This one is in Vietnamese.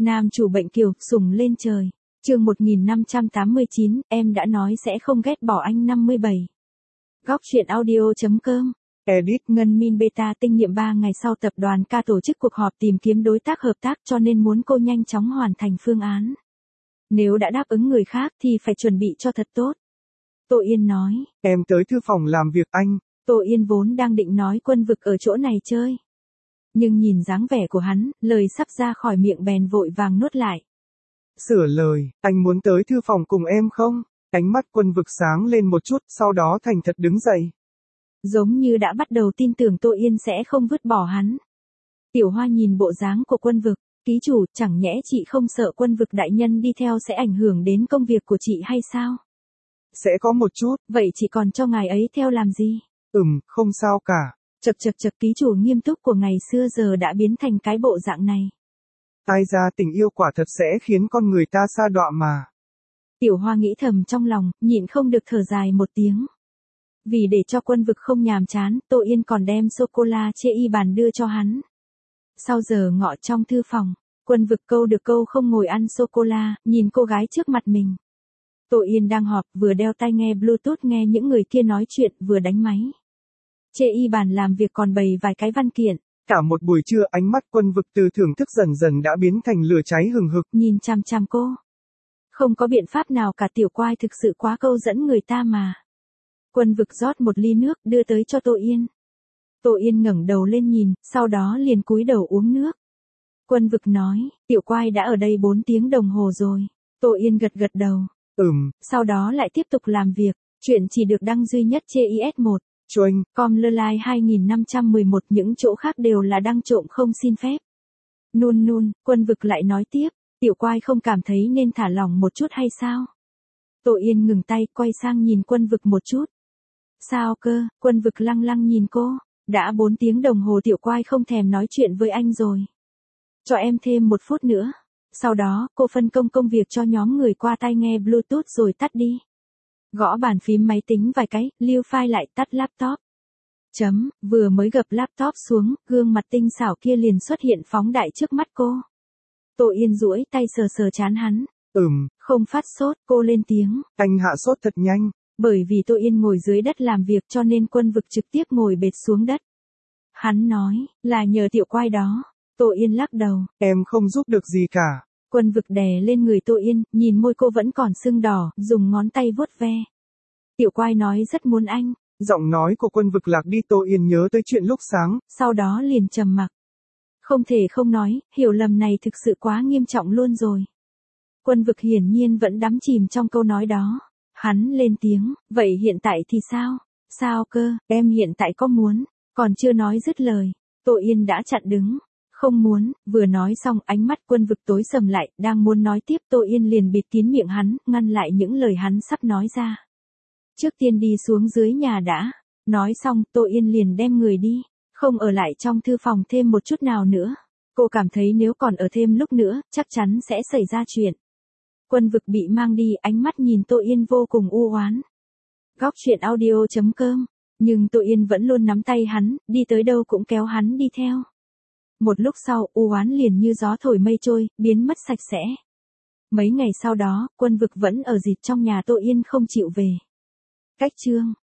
Nam chủ bệnh kiều, sủng lên trời. Chương 1589, em đã nói sẽ không ghét bỏ anh 57. Góc truyện audio.com. Edit. Ngân Min Beta tinh nhiệm 3 ngày sau tập đoàn K tổ chức cuộc họp tìm kiếm đối tác hợp tác cho nên muốn cô nhanh chóng hoàn thành phương án. Nếu đã đáp ứng người khác thì phải chuẩn bị cho thật tốt. Tô Yên nói. Em tới thư phòng làm việc anh. Tô Yên vốn đang định nói Quân Vực ở chỗ này chơi. Nhưng nhìn dáng vẻ của hắn, lời sắp ra khỏi miệng bèn vội vàng nuốt lại. Sửa lời, anh muốn tới thư phòng cùng em không? Ánh mắt Quân Vực sáng lên một chút, sau đó thành thật đứng dậy. Giống như đã bắt đầu tin tưởng Tô Yên sẽ không vứt bỏ hắn. Tiểu Hoa nhìn bộ dáng của Quân Vực, ký chủ, chẳng nhẽ chị không sợ Quân Vực đại nhân đi theo sẽ ảnh hưởng đến công việc của chị hay sao? Sẽ có một chút. Vậy chị còn cho ngài ấy theo làm gì? Không sao cả. Chật ký chủ nghiêm túc của ngày xưa giờ đã biến thành cái bộ dạng này. Ai ra tình yêu quả thật sẽ khiến con người ta sa đọa mà. Tiểu Hoa nghĩ thầm trong lòng, nhịn không được thở dài một tiếng. Vì để cho Quân Vực không nhàm chán, Tô Yên còn đem sô-cô-la chê y bàn đưa cho hắn. Sau giờ ngọ trong thư phòng, Quân Vực câu được câu không ngồi ăn sô-cô-la, nhìn cô gái trước mặt mình. Tô Yên đang họp, vừa đeo tai nghe Bluetooth nghe những người kia nói chuyện, vừa đánh máy. Chê y bàn làm việc còn bày vài cái văn kiện. Cả một buổi trưa ánh mắt Quân Vực từ thưởng thức dần dần đã biến thành lửa cháy hừng hực. Nhìn chằm chằm cô. Không có biện pháp nào cả, tiểu quai thực sự quá câu dẫn người ta mà. Quân Vực rót một ly nước đưa tới cho Tô Yên. Tô Yên ngẩng đầu lên nhìn, sau đó liền cúi đầu uống nước. Quân Vực nói, tiểu quai đã ở đây 4 tiếng đồng hồ rồi. Tô Yên gật đầu. Sau đó lại tiếp tục làm việc, chuyện chỉ được đăng duy nhất trên IS1. Choanh. Com.Lerline 2511, những chỗ khác đều là đăng trộm không xin phép. Quân Vực lại nói tiếp, tiểu quai không cảm thấy nên thả lỏng một chút hay sao? Tô Yên ngừng tay, quay sang nhìn Quân Vực một chút. Sao cơ? Quân Vực lăng lăng nhìn cô, đã 4 tiếng đồng hồ tiểu quai không thèm nói chuyện với anh rồi. Cho em thêm 1 phút nữa. Sau đó, cô phân công công việc cho nhóm người qua tai nghe Bluetooth rồi tắt đi. Gõ bàn phím máy tính vài cái, lưu file lại, tắt laptop. Vừa mới gập laptop xuống, gương mặt tinh xảo kia liền xuất hiện phóng đại trước mắt cô. Tô Yên duỗi tay sờ trán hắn. Không phát sốt, cô lên tiếng. Anh hạ sốt thật nhanh. Bởi vì Tô Yên ngồi dưới đất làm việc cho nên Quân Vực trực tiếp ngồi bệt xuống đất. Hắn nói, là nhờ tiểu quai đó. Tô Yên lắc đầu. Em không giúp được gì cả. Quân Vực đè lên người Tô Yên, nhìn môi cô vẫn còn sưng đỏ, dùng ngón tay vuốt ve. Tiểu quai nói rất muốn anh. Giọng nói của Quân Vực lạc đi, Tô Yên nhớ tới chuyện lúc sáng. Sau đó liền trầm mặc. Không thể không nói, hiểu lầm này thực sự quá nghiêm trọng luôn rồi. Quân Vực hiển nhiên vẫn đắm chìm trong câu nói đó. Hắn lên tiếng, vậy hiện tại thì sao? Sao cơ, em hiện tại có muốn? Còn chưa nói dứt lời, Tô Yên đã chặn đứng. Không muốn, vừa nói xong ánh mắt Quân Vực tối sầm lại, đang muốn nói tiếp Tô Yên liền bịt kín miệng hắn, ngăn lại những lời hắn sắp nói ra. Trước tiên đi xuống dưới nhà đã. Nói xong, Tô Yên liền đem người đi, không ở lại trong thư phòng thêm một chút nào nữa. Cô cảm thấy nếu còn ở thêm lúc nữa, chắc chắn sẽ xảy ra chuyện. Quân Vực bị mang đi, ánh mắt nhìn Tô Yên vô cùng u oán. Góc truyện audio.com. Nhưng Tô Yên vẫn luôn nắm tay hắn, đi tới đâu cũng kéo hắn đi theo. Một lúc sau, u oán liền như gió thổi mây trôi, biến mất sạch sẽ. Mấy ngày sau đó, Quân Vực vẫn ở dịt trong nhà Tô Yên không chịu về. Cách chương